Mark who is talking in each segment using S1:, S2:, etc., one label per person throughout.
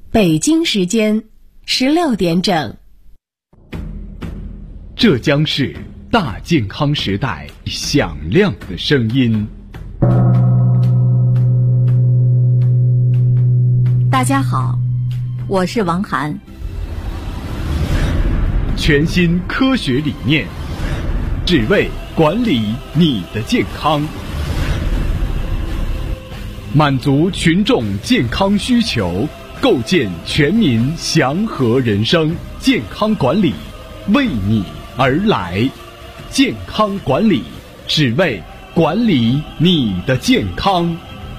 S1: 北京时间16点整。
S2: 这将是大健康时代响亮的声音。
S3: 大家好，我是王涵。
S2: 全新科学理念，只为管理你的健康，满足群众健康需求，构建全民祥和人生。健康管理为你而来，健康管理只为管理你的健康。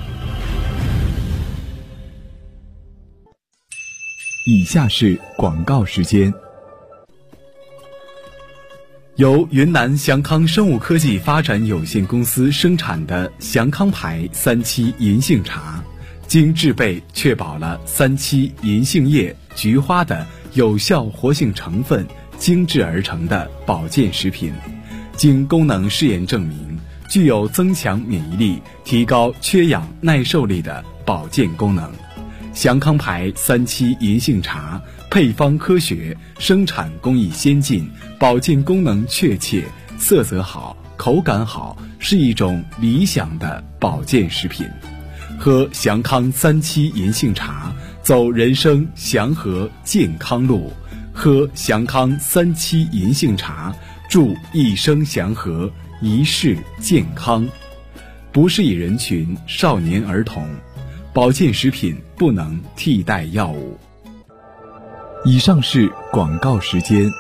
S2: 以下是广告时间。由云南祥康生物科技发展有限公司生产的祥康牌3七银杏茶，经制备确保了3七银杏叶、菊花的有效活性成分精制而成的保健食品，经功能试验证明，具有增强免疫力、提高缺氧耐受力的保健功能。祥康牌3七银杏茶配方科学，生产工艺先进，保健功能确切，色泽好，口感好，是一种理想的保健食品。喝祥康3七银杏茶，走人生祥和健康路。喝祥康3七银杏茶，祝一生祥和，一世健康。不适宜人群：少年儿童。保健食品不能替代药物。以上是广告时间。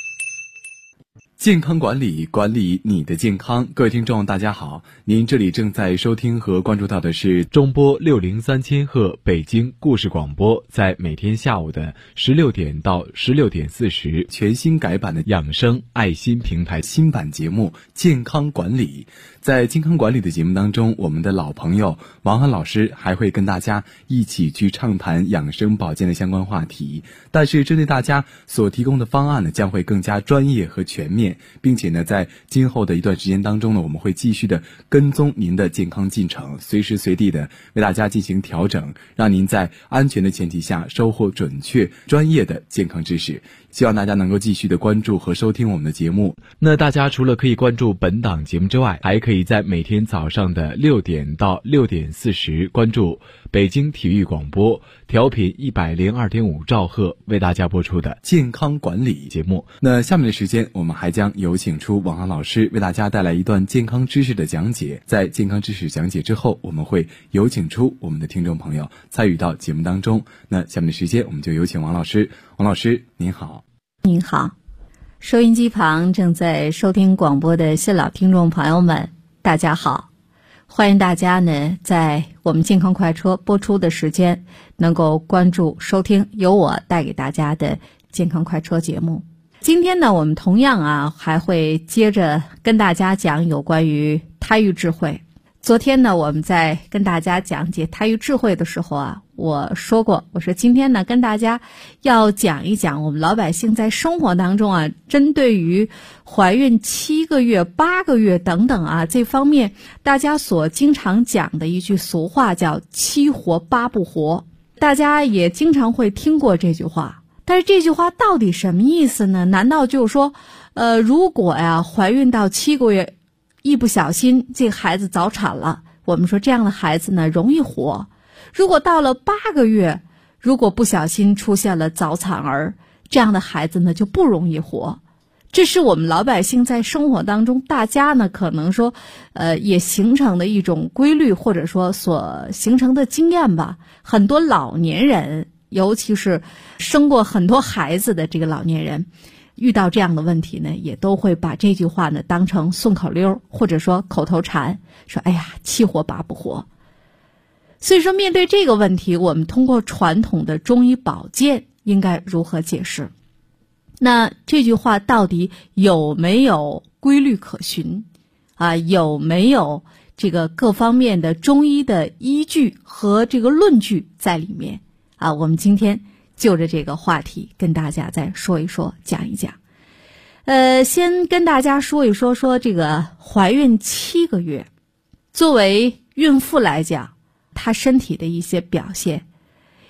S2: 健康管理，管理你的健康。各位听众大家好，您这里正在收听和关注到的是中波603千赫北京故事广播，在每天下午的16点到16点40全新改版的养生爱心平台新版节目健康管理。在健康管理的节目当中，我们的老朋友王涵老师还会跟大家一起去畅谈养生保健的相关话题，但是针对大家所提供的方案呢，将会更加专业和全面，并且呢，在今后的一段时间当中呢，我们会继续的跟踪您的健康进程，随时随地的为大家进行调整，让您在安全的前提下收获准确专业的健康知识。希望大家能够继续的关注和收听我们的节目。那大家除了可以关注本档节目之外，还可以在每天早上的6点到6点40关注北京体育广播调频102.5兆赫为大家播出的健康管理节目。那下面的时间，我们还将有请出王涵老师为大家带来一段健康知识的讲解。在健康知识讲解之后，我们会有请出我们的听众朋友参与到节目当中。那下面的时间，我们就有请王老师。王老师您好。
S3: 您好，收音机旁正在收听广播的新老听众朋友们，大家好，欢迎大家呢在我们健康快车播出的时间能够关注收听由我带给大家的健康快车节目。今天呢，我们同样还会接着跟大家讲有关于胎育智慧。昨天呢，我们在跟大家讲解胎育智慧的时候我说过，我说今天呢跟大家要讲一讲我们老百姓在生活当中针对于怀孕7个月、8个月等等这方面，大家所经常讲的一句俗话叫7活8不活。大家也经常会听过这句话，但是这句话到底什么意思呢？难道就是说如果怀孕到7个月一不小心这个孩子早产了，我们说这样的孩子呢容易活。如果到了8个月，如果不小心出现了早产儿，这样的孩子呢就不容易活。这是我们老百姓在生活当中大家呢可能说也形成的一种规律，或者说所形成的经验吧。很多老年人，尤其是生过很多孩子的这个老年人，遇到这样的问题呢，也都会把这句话呢当成顺口溜，或者说口头禅，说哎呀7活8不活。所以说面对这个问题，我们通过传统的中医保健应该如何解释？那这句话到底有没有规律可循有没有这个各方面的中医的依据和这个论据在里面我们今天就着这个话题跟大家再说一说，讲一讲。先跟大家说一说这个怀孕7个月，作为孕妇来讲，她身体的一些表现，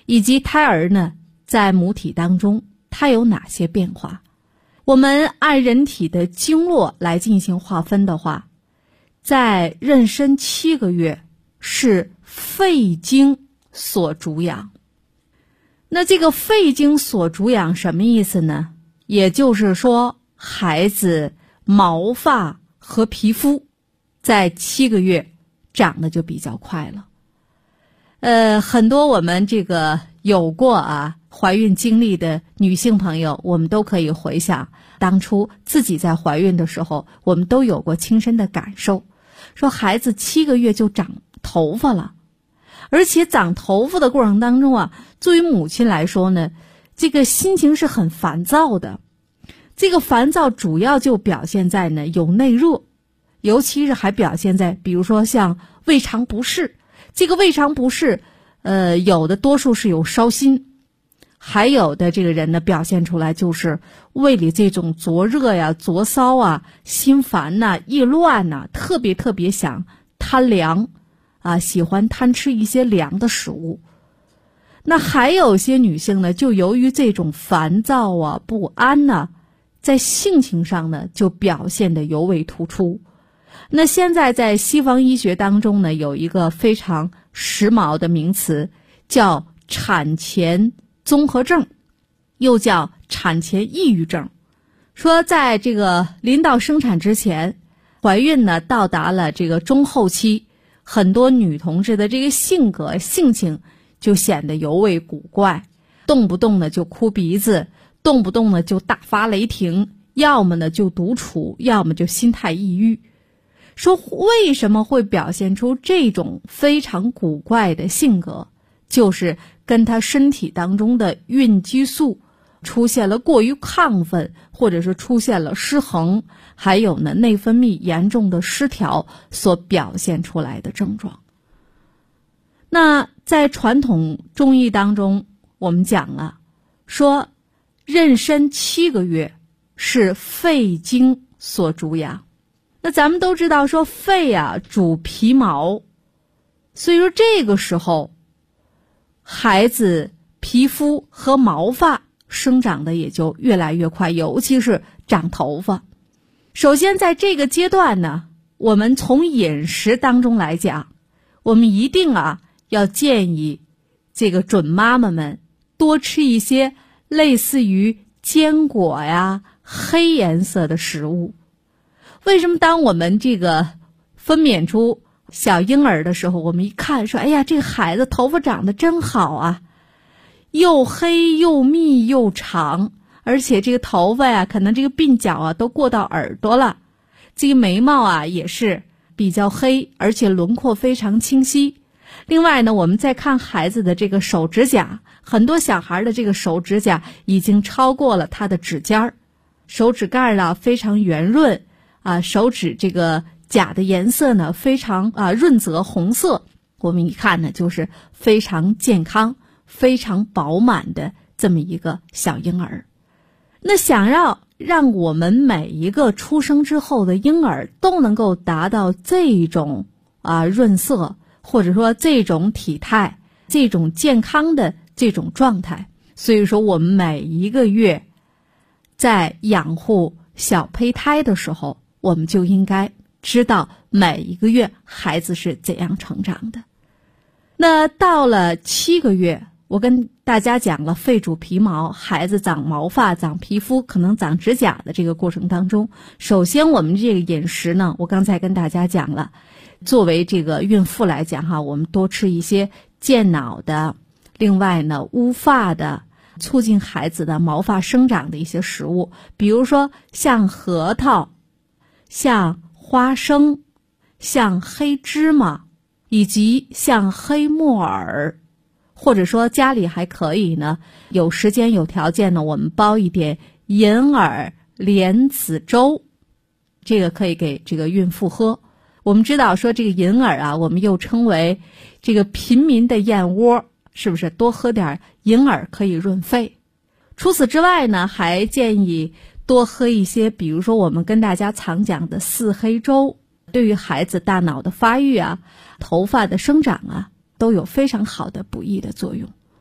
S3: 以及胎儿呢在母体当中它有哪些变化。我们按人体的经络来进行划分的话，在妊娠7个月是肺经所主养。那这个肺经所主养什么意思呢？也就是说，孩子毛发和皮肤在7个月长得就比较快了。很多我们这个有过怀孕经历的女性朋友，我们都可以回想当初自己在怀孕的时候，我们都有过亲身的感受，说孩子7个月就长头发了，而且长头发的过程当中作为母亲来说呢，这个心情是很烦躁的。这个烦躁主要就表现在呢有内热，尤其是还表现在比如说像胃肠不适。这个胃肠不适有的多数是有烧心，还有的这个人呢表现出来就是胃里这种灼热呀、灼烧心烦意乱特别想贪凉喜欢贪吃一些凉的食物。那还有些女性呢，就由于这种烦躁不安在性情上呢就表现得尤为突出。那现在在西方医学当中呢，有一个非常时髦的名词叫产前综合症，又叫产前抑郁症。说在这个临到生产之前，怀孕呢到达了这个中后期，很多女同志的这个性格性情就显得尤为古怪，动不动呢就哭鼻子，动不动呢就大发雷霆，要么呢就独处，要么就心态抑郁。说为什么会表现出这种非常古怪的性格，就是跟他身体当中的孕激素出现了过于亢奋，或者是出现了失衡，还有呢内分泌严重的失调所表现出来的症状。那在传统中医当中，我们讲了说妊娠7个月是肺经所主养。那咱们都知道说肺主皮毛，所以说这个时候孩子皮肤和毛发生长的也就越来越快，尤其是长头发。首先在这个阶段呢，我们从饮食当中来讲，我们一定要建议这个准妈妈们多吃一些类似于坚果黑颜色的食物。为什么当我们这个分娩出小婴儿的时候，我们一看说，哎呀，这个孩子头发长得真好又黑又密又长，而且这个头发可能这个鬓角都过到耳朵了，这个眉毛也是比较黑，而且轮廓非常清晰。另外呢，我们再看孩子的这个手指甲，很多小孩的这个手指甲已经超过了他的指尖儿，手指盖非常圆润手指这个甲的颜色呢非常润泽红色，我们一看呢就是非常健康非常饱满的这么一个小婴儿。那想要让我们每一个出生之后的婴儿都能够达到这种润色，或者说这种体态，这种健康的这种状态，所以说我们每一个月在养护小胚胎的时候，我们就应该知道每一个月孩子是怎样成长的。那到了7个月，我跟大家讲了肺主皮毛，孩子长毛发长皮肤可能长指甲的这个过程当中，首先我们这个饮食呢，我刚才跟大家讲了，作为这个孕妇来讲我们多吃一些健脑的，另外呢乌发的，促进孩子的毛发生长的一些食物，比如说像核桃，像花生，像黑芝麻，以及像黑木耳，或者说家里还可以呢，有时间有条件呢，我们煲一点银耳莲子粥，这个可以给这个孕妇喝。我们知道说这个银耳我们又称为这个平民的燕窝，是不是多喝点银耳可以润肺？除此之外呢，还建议多喝一些比如说我们跟大家常讲的四黑粥，对于孩子大脑的发育头发的生长都有非常好的补益的作用。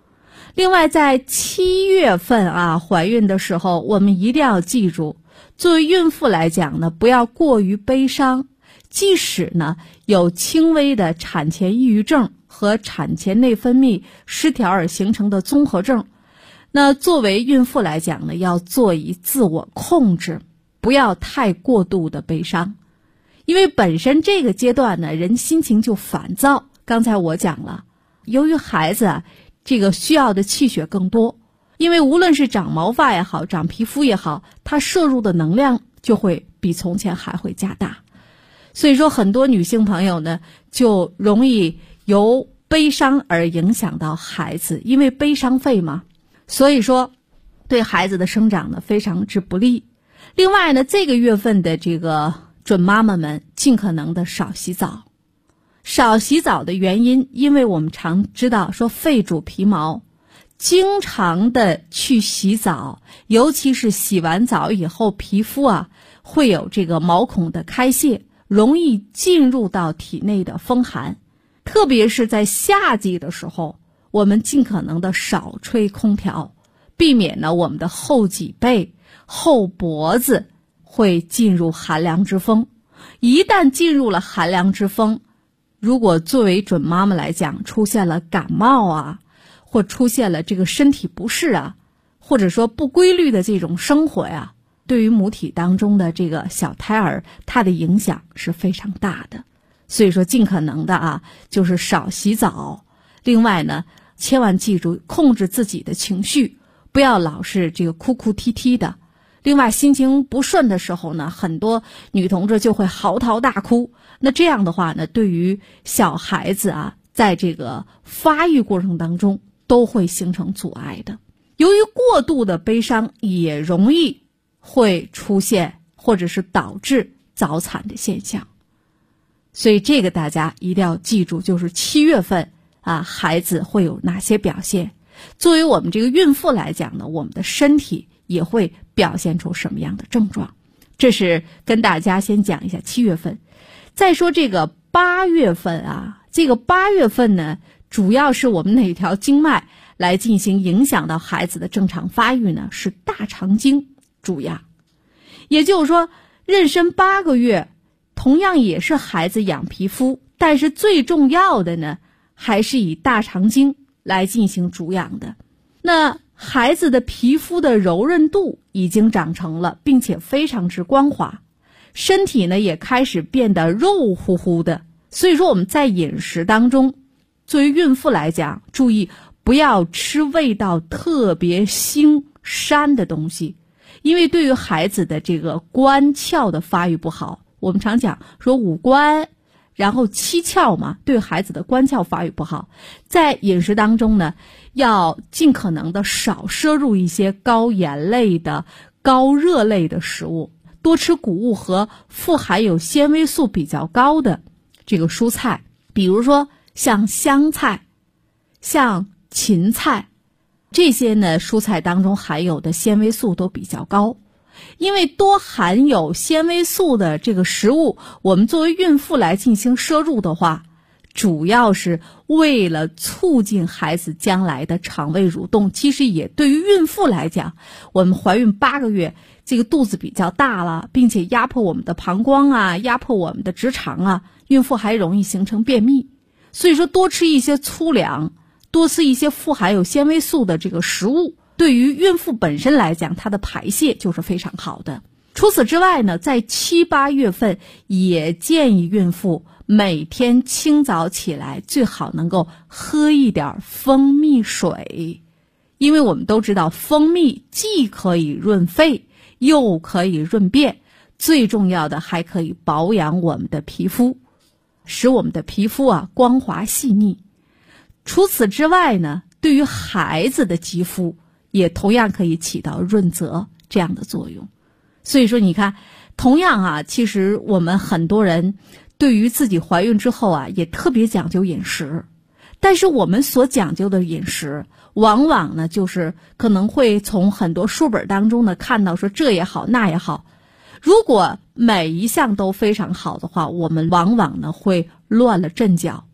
S3: 另外，在7月份怀孕的时候，我们一定要记住，作为孕妇来讲呢，不要过于悲伤。即使呢有轻微的产前抑郁症和产前内分泌失调而形成的综合症，那作为孕妇来讲呢，要做以自我控制，不要太过度的悲伤。因为本身这个阶段呢，人心情就烦躁。刚才我讲了，由于孩子这个需要的气血更多，因为无论是长毛发也好，长皮肤也好，它摄入的能量就会比从前还会加大。所以说很多女性朋友呢，就容易由悲伤而影响到孩子，因为悲伤肺嘛，所以说对孩子的生长呢非常之不利。另外呢，这个月份的这个准妈妈们尽可能的少洗澡。少洗澡的原因，因为我们常知道说肺主皮毛，经常的去洗澡，尤其是洗完澡以后，皮肤会有这个毛孔的开泄，容易进入到体内的风寒。特别是在夏季的时候，我们尽可能的少吹空调，避免呢我们的后脊背、后脖子会进入寒凉之风。一旦进入了寒凉之风，如果作为准妈妈来讲，出现了感冒或出现了这个身体不适或者说不规律的这种生活对于母体当中的这个小胎儿，它的影响是非常大的。所以说尽可能的就是少洗澡。另外呢，千万记住控制自己的情绪，不要老是这个哭哭啼啼的。另外心情不顺的时候呢，很多女同志就会嚎啕大哭。那这样的话呢，对于小孩子在这个发育过程当中都会形成阻碍的。由于过度的悲伤也容易会出现或者是导致早产的现象。所以这个大家一定要记住，就是7月份孩子会有哪些表现。作为我们这个孕妇来讲呢，我们的身体也会表现出什么样的症状。这是跟大家先讲一下7月份。再说这个8月份这个8月份呢，主要是我们哪条经脉来进行影响到孩子的正常发育呢？是大肠经主要。也就是说，妊娠8个月同样也是孩子养皮肤，但是最重要的呢，还是以大肠经来进行主养的。那孩子的皮肤的柔韧度已经长成了，并且非常之光滑，身体呢也开始变得肉乎乎的。所以说我们在饮食当中，作为孕妇来讲，注意不要吃味道特别腥膻的东西，因为对于孩子的这个关窍的发育不好，我们常讲说五官然后7窍嘛，对孩子的关窍发育不好，在饮食当中呢，要尽可能的少摄入一些高盐类的、高热类的食物，多吃谷物和富含有纤维素比较高的这个蔬菜，比如说像香菜、像芹菜，这些呢蔬菜当中含有的纤维素都比较高。因为多含有纤维素的这个食物，我们作为孕妇来进行摄入的话，主要是为了促进孩子将来的肠胃蠕动。其实也对于孕妇来讲，我们怀孕8个月，这个肚子比较大了，并且压迫我们的膀胱压迫我们的直肠孕妇还容易形成便秘。所以说多吃一些粗粮，多吃一些富含有纤维素的这个食物，对于孕妇本身来讲，它的排泄就是非常好的。除此之外呢，在7、8月份也建议孕妇每天清早起来最好能够喝一点蜂蜜水，因为我们都知道蜂蜜既可以润肺，又可以润便，最重要的还可以保养我们的皮肤，使我们的皮肤光滑细腻。除此之外呢，对于孩子的肌肤也同样可以起到润泽这样的作用。所以说你看，同样其实我们很多人对于自己怀孕之后也特别讲究饮食，但是我们所讲究的饮食往往呢就是可能会从很多书本当中呢看到说这也好那也好，如果每一项都非常好的话，我们往往呢会乱了阵脚，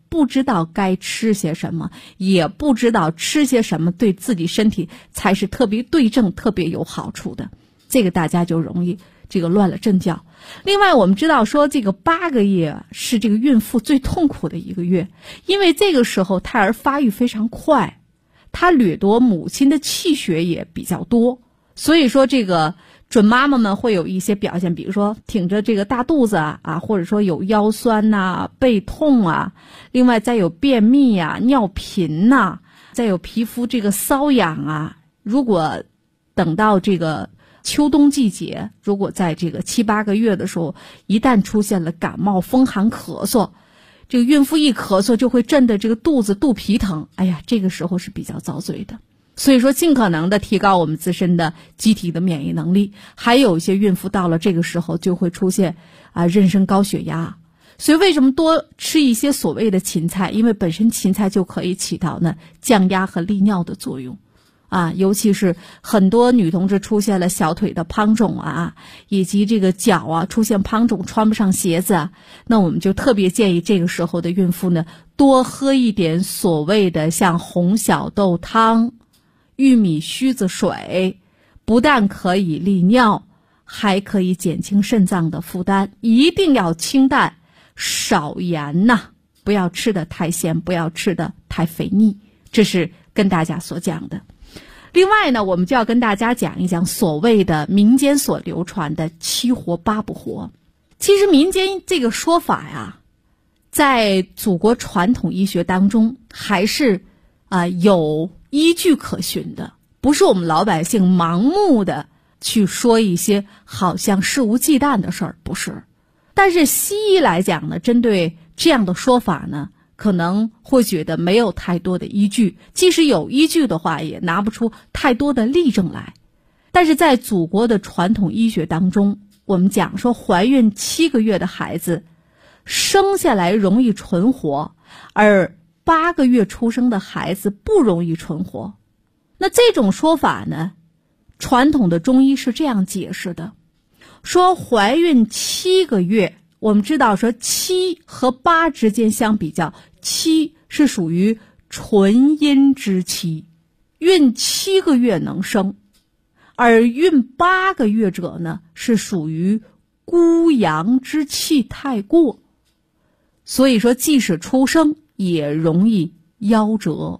S3: 不知道该吃些什么，也不知道吃些什么对自己身体才是特别对症、特别有好处的，这个大家就容易乱了阵脚。另外我们知道说这个8个月是这个孕妇最痛苦的一个月，因为这个时候胎儿发育非常快，它掠夺母亲的气血也比较多，所以说这个准妈妈们会有一些表现，比如说挺着这个大肚子啊，或者说有腰酸呐、背痛啊，另外再有便秘啊、尿频呐，再有皮肤这个瘙痒啊。如果等到这个秋冬季节，如果在这个7、8个月的时候，一旦出现了感冒、风寒、咳嗽，这个孕妇一咳嗽就会震得这个肚皮疼，哎呀，这个时候是比较遭罪的。所以说尽可能的提高我们自身的机体的免疫能力。还有一些孕妇到了这个时候就会出现妊娠高血压。所以为什么多吃一些所谓的芹菜？因为本身芹菜就可以起到呢降压和利尿的作用尤其是很多女同志出现了小腿的胖肿以及这个脚出现胖肿穿不上鞋子那我们就特别建议这个时候的孕妇呢多喝一点所谓的像红小豆汤、玉米须子水，不但可以利尿，还可以减轻肾脏的负担。一定要清淡，少盐不要吃得太咸，不要吃得太肥腻，这是跟大家所讲的。另外呢，我们就要跟大家讲一讲所谓的民间所流传的7活8不活。其实民间这个说法在祖国传统医学当中还是有依据可循的，不是我们老百姓盲目的去说一些好像肆无忌惮的事儿，不是。但是西医来讲呢，针对这样的说法呢，可能会觉得没有太多的依据，即使有依据的话也拿不出太多的例证来。但是在祖国的传统医学当中，我们讲说怀孕7个月的孩子生下来容易存活，而8个月出生的孩子不容易存活。那这种说法呢，传统的中医是这样解释的，说怀孕7个月，我们知道说7和8之间相比较，7是属于纯阴之期，孕7个月能生，而孕8个月者呢是属于孤阳之气太过，所以说即使出生也容易夭折。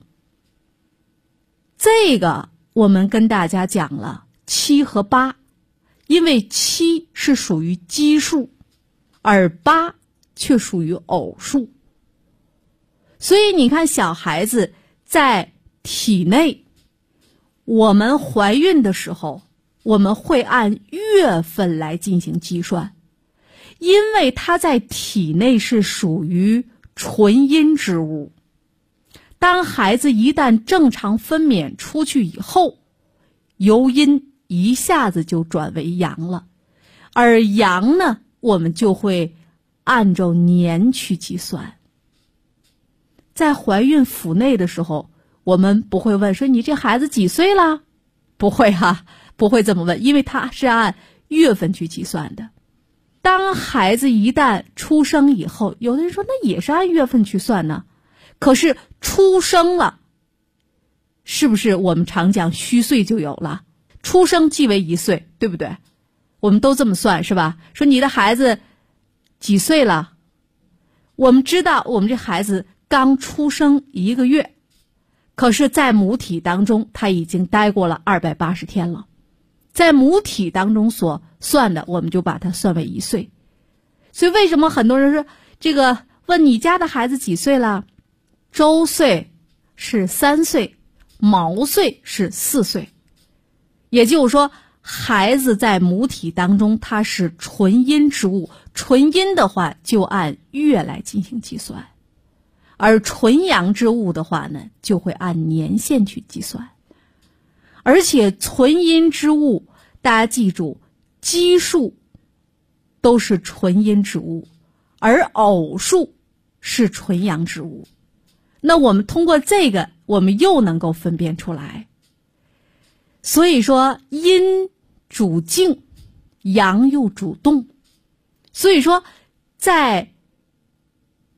S3: 这个我们跟大家讲了7和8，因为7是属于奇数，而8却属于偶数。所以你看小孩子在体内，我们怀孕的时候，我们会按月份来进行计算，因为它在体内是属于纯阴之物。当孩子一旦正常分娩出去以后，由阴一下子就转为阳了，而阳呢，我们就会按照年去计算。在怀孕腹内的时候，我们不会问说你这孩子几岁了，不会不会这么问，因为它是按月份去计算的。当孩子一旦出生以后，有的人说那也是按月份去算呢，可是出生了，是不是我们常讲虚岁就有了？出生即为1岁，对不对？我们都这么算是吧？说你的孩子几岁了？我们知道我们这孩子刚出生1个月，可是在母体当中他已经待过了280天了，在母体当中所算的，我们就把它算为1岁。所以为什么很多人说这个问你家的孩子几岁了？周岁是3岁，毛岁是4岁。也就是说孩子在母体当中它是纯阴之物，纯阴的话就按月来进行计算，而纯阳之物的话呢，就会按年限去计算。而且纯阴之物，大家记住，奇数都是纯阴之物，而偶数是纯阳之物。那我们通过这个，我们又能够分辨出来。所以说阴主静，阳又主动。所以说在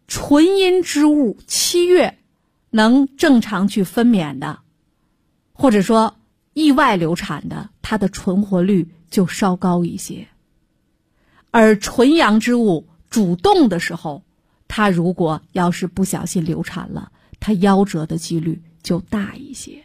S3: 纯阴之物7月能正常去分娩的，或者说意外流产的，它的存活率就稍高一些。而纯阳之物主动的时候，它如果要是不小心流产了，它夭折的几率就大一些。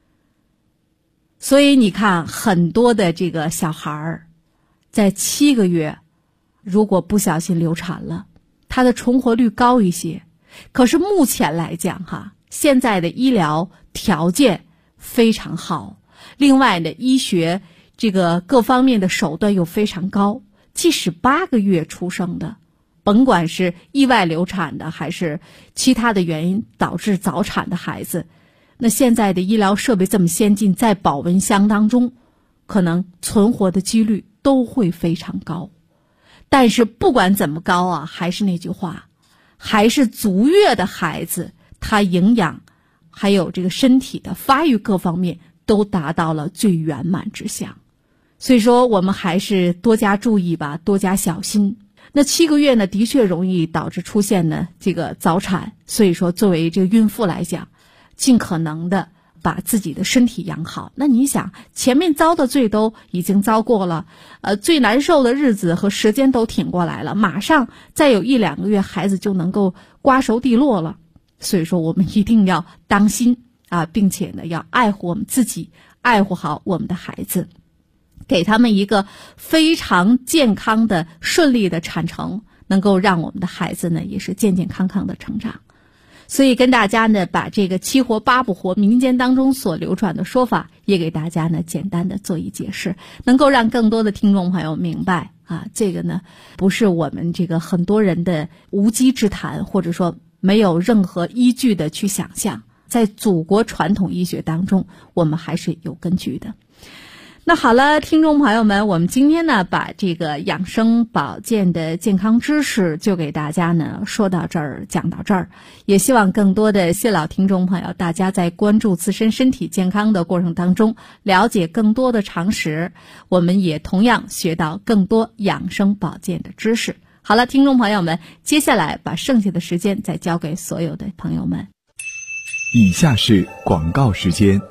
S3: 所以你看，很多的这个小孩儿在7个月如果不小心流产了，它的存活率高一些。可是目前来讲现在的医疗条件非常好，另外呢，医学这个各方面的手段又非常高，即使8个月出生的，甭管是意外流产的还是其他的原因导致早产的孩子，那现在的医疗设备这么先进，在保温箱当中可能存活的几率都会非常高。但是不管怎么高还是那句话，还是足月的孩子，他营养还有这个身体的发育各方面都达到了最圆满之象。所以说我们还是多加注意吧，多加小心。那7个月呢，的确容易导致出现呢这个早产，所以说作为这个孕妇来讲，尽可能的把自己的身体养好。那你想，前面遭的罪都已经遭过了，最难受的日子和时间都挺过来了，马上再有1-2个月孩子就能够瓜熟蒂落了。所以说我们一定要当心并且呢要爱护我们自己，爱护好我们的孩子，给他们一个非常健康的顺利的产程，能够让我们的孩子呢也是健健康康的成长。所以跟大家呢把这个7活8不活民间当中所流传的说法也给大家呢简单的做一解释，能够让更多的听众朋友明白这个呢不是我们这个很多人的无稽之谈，或者说没有任何依据的去想象，在祖国传统医学当中我们还是有根据的。那好了，听众朋友们，我们今天呢把这个养生保健的健康知识就给大家呢说到这儿，讲到这儿。也希望更多的谢老听众朋友，大家在关注自身身体健康的过程当中，了解更多的常识，我们也同样学到更多养生保健的知识。好了，听众朋友们，接下来把剩下的时间再交给所有的朋友们。
S2: 以下是广告时间。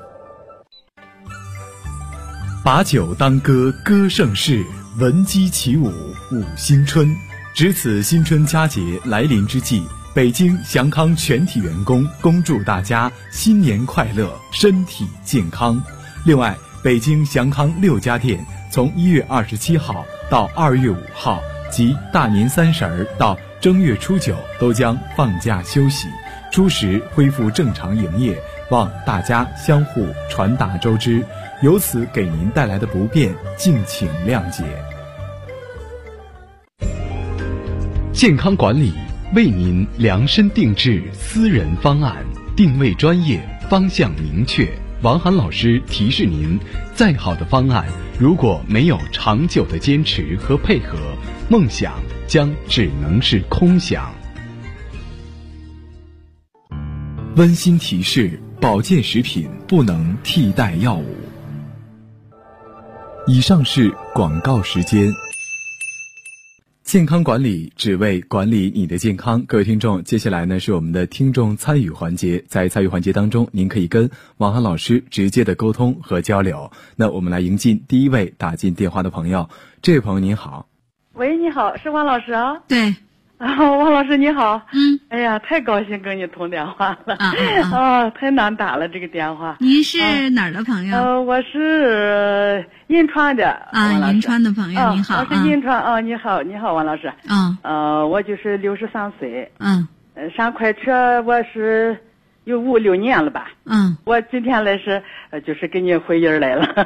S2: 把酒当歌，歌盛世，闻鸡起舞，舞新春。值此新春佳节来临之际，北京祥康全体员工恭祝大家新年快乐，身体健康。另外，北京祥康6家店从1月27号到2月5号，即大年30到正月初9都将放假休息，初时恢复正常营业，望大家相互传达周知。由此给您带来的不便，敬请谅解。健康管理为您量身定制私人方案，定位专业，方向明确。王涵老师提示您，再好的方案，如果没有长久的坚持和配合，梦想将只能是空想。温馨提示：保健食品不能替代药物。以上是广告时间。健康管理只为管理你的健康。各位听众，接下来呢是我们的听众参与环节。在参与环节当中，您可以跟王涵老师直接的沟通和交流。那我们来迎进第一位打进电话的朋友。这位朋友您好。
S4: 喂，你好，是王老师啊？
S3: 对。
S4: 王老师你好。哎呀，太高兴跟你通电话了。太难打了这个电话。
S3: 您是哪儿的朋友？
S4: 我是银川的。
S3: 银川的朋友，你好。
S4: 我是银川。你好王老师。我就是63岁。上快车我是有5-6年了吧。我今天来是就是给你回音来了。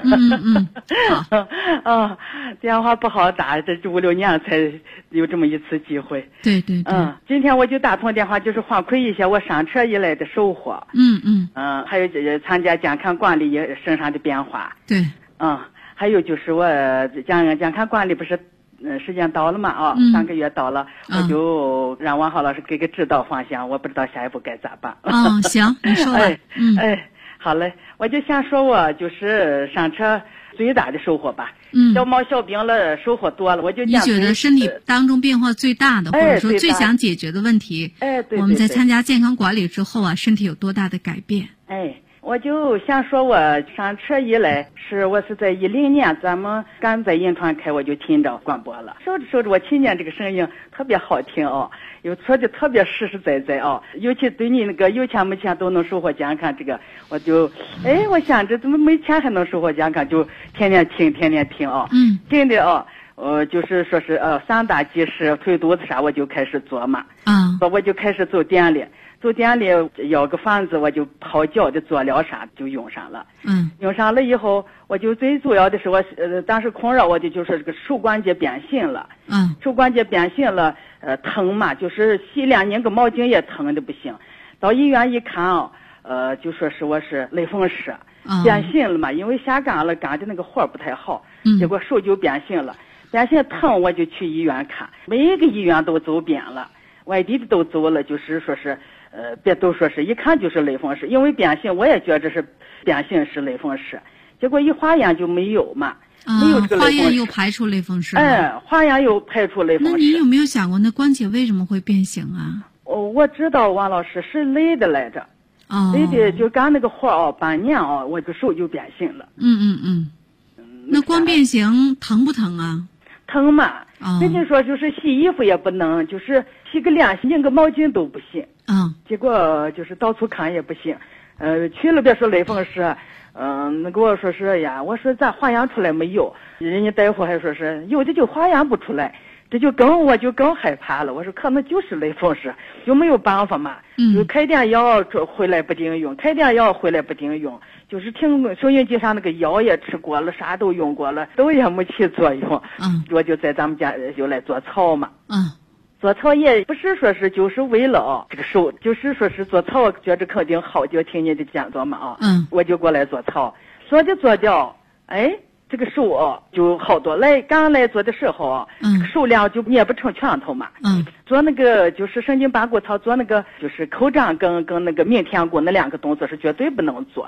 S4: 好。电话不好打，这5-6年才有这么一次机会。
S3: 对。
S4: 今天我就打通电话，就是反馈一下我上车以来的收获。还有参加健康管理身上的变化。
S3: 对。
S4: 还有就是我健康管理不是时间到了嘛3个月到了，我就让王浩老师给个指导方向，我不知道下一步该咋办。
S3: 行，你说吧。
S4: 好嘞，我就想说我就是上车最大的收获吧。小毛小病了，收获多了，我就
S5: 你觉得身体当中变化最大的，或者说最想解决的问题，
S4: 对，
S5: 我们在参加健康管理之后啊，身体有多大的改变？
S4: 我就想说，我上车以来我是在2010年，咱们刚在银川开，我就听着广播了。收着，我听见这个声音特别好听哦，又说的特别实实在在哦，尤其对你那个有钱没钱都能收获健康，这个我就我想着怎么没钱还能收获健康，就天天听哦，听的哦。就是说是3大忌食、腿肚子啥，我就开始做嘛。我就开始走店里要个房子，我就泡脚的佐料啥就用上了。用上了以后，我就最主要的是当时困扰我的就是这个手关节变形了。手关节变形了，疼嘛，就是洗脸拧个毛巾也疼的不行。到医院一看就说是我是类风湿，变形了嘛，因为下岗了，干的那个活不太好，结果手就变形了。变形疼，我就去医院看，每一个医院都走遍了，外地的都走了，就是说是别都说是一看就是类风湿，因为变形我也觉着是变形是类风湿，结果一化验就没有嘛，没有这个类风湿。化
S5: 验又排除类风湿。
S4: 化验又排除类风湿。
S5: 那你有没有想过那关节为什么会变形啊？
S4: 我知道王老师是累的来着，累的就干那个活半年我这手就变形了。
S5: 那光变形疼不疼啊？
S4: 疼嘛，人家说就是洗衣服也不能，就是洗个脸拧个毛巾都不行。结果就是到处看也不行。去了别说类风湿，那给我说是呀，我说咋化验出来没有？人家大夫还说是有的就化验不出来，我就更害怕了。我说可能就是类风湿，就没有办法嘛。就开点药回来不顶用，开点药回来不顶用。就是听收音机上那个药也吃过了，啥都用过了，都也没起作用。我就在咱们家就来做草嘛。做草也不是说是就是为了这个手，就是说是做草觉着肯定好，就听你的讲座嘛我就过来做草，做掉，这个手就好多。刚来做的时候手量就捏不成拳头嘛。做那个就是神经拔骨草，做那个就是口掌跟那个明天骨那2个动作是绝对不能做。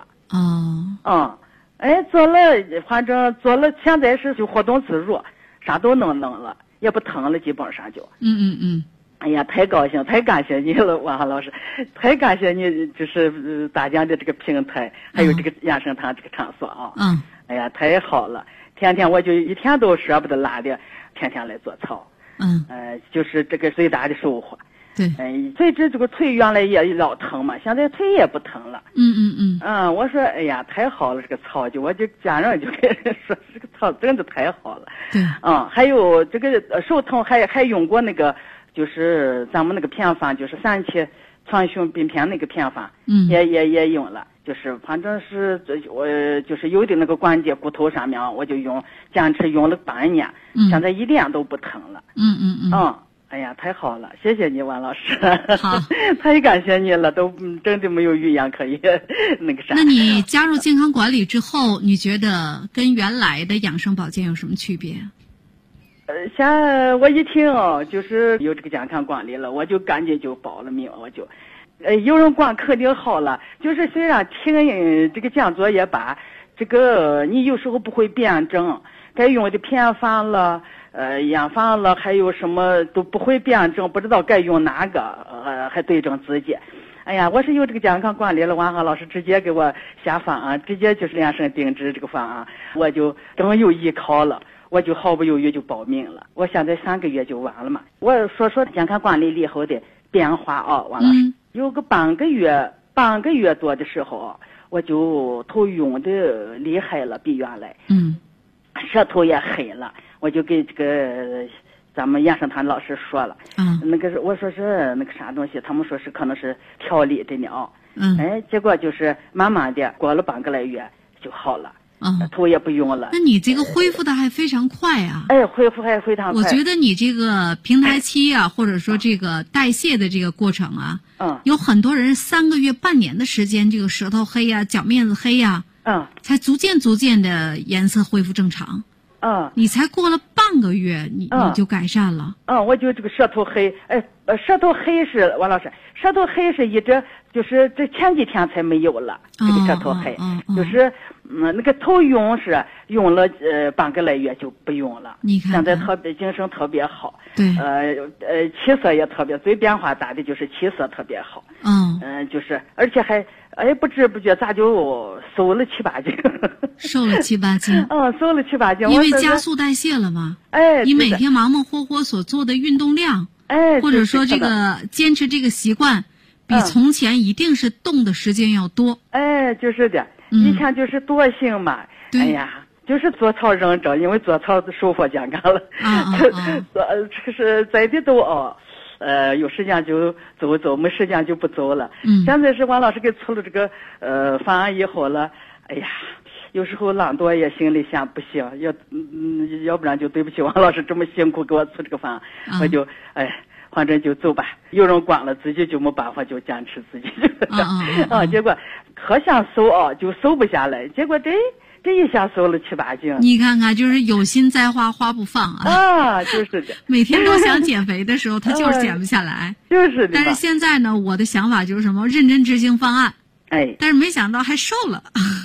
S4: 做了，反正做了，现在是就活动自如，啥都能弄了，也不疼了，基本上就。哎呀，太高兴，太感谢你了，王老师，太感谢你，就是大家的这个平台，还有这个养生堂这个场所哎呀，太好了，天天我就一天都舍不得拉的，天天来做操。就是这个最大的收获。
S5: 对，
S4: 所以这个腿原来也老疼嘛，现在腿也不疼了。我说哎呀，太好了，这个草我就家人就跟人说这个草真的太好了。
S5: 对，
S4: 还有这个手疼还用过那个就是咱们那个偏方，就是3期川芎并片那个偏方，也用了，就是反正是我就是有的那个关节骨头上面我就坚持用了半年，现在一点都不疼了。哎呀，太好了，谢谢你王老师。
S5: 好，
S4: 太感谢你了，都真的没有语言可以那个啥。
S5: 那你加入健康管理之后，你觉得跟原来的养生保健有什么区别？
S4: 像我一听就是有这个健康管理了，我就赶紧就报了名，我就有人管肯定好了。就是虽然听这个讲座也罢，这个你有时候不会辩证，该用的偏方了验方了，还有什么都不会辩证，不知道该用哪个还对症自己。哎呀，我是有这个健康管理了，王浩老师直接给我下方案，直接就是量身定制这个方案，我就更有依靠了，我就毫不犹豫就报名了。我现在3个月就完了嘛。我说健康管理以后的变化王老师，有个半个月多的时候我就头晕的厉害了，比原来舌头也黑了。我就给这个咱们养生堂老师说了，那个我说是那个啥东西，他们说是可能是调理的呢结果就是慢慢的过了半个来月就好了，头也不晕了。
S5: 那你这个恢复的还非常快啊！
S4: 恢复还非常快。
S5: 我觉得你这个平台期或者说这个代谢的这个过程有很多人3个月、半年的时间，这个舌头黑脚面子黑才逐渐的颜色恢复正常。你才过了半个月，你就改善了。
S4: 我就这个舌头黑，舌头黑是王老师，舌头黑是一直就是这前几天才没有了，这个舌头黑，就是那个头用是用了半个来月就不用了。
S5: 你看，
S4: 现在特别精神特别好，
S5: 对，
S4: 气色也特别，最变化大的就是气色特别好。就是而且还不知不觉咋就瘦了7、8斤。
S5: 瘦了7、8斤。
S4: 瘦了7、8斤，
S5: 因为加速代谢了嘛。你每天忙忙活活所做的运动量，或者说这个坚持这个习惯。比从前一定是动的时间要多。
S4: 就是的，以前就是惰性嘛。哎呀，就是做操认真，因为做操舒服健康了。这是在的都有时间就走走，没时间就不走了。现在是王老师给出了这个方案以后了，哎呀，有时候懒惰也心里想不行，要不然就对不起王老师这么辛苦给我出这个方案，我就反正就走吧，有人管了，自己就没办法，就坚持自己。结果可想瘦就瘦不下来，结果这一下瘦了7、8斤。
S5: 你看看，就是有心栽花花不放啊！
S4: 就是的。
S5: 每天都想减肥的时候，他就是减不下来。
S4: 就是的。
S5: 但是现在呢，我的想法就是什么？认真执行方案。但是没想到还瘦了。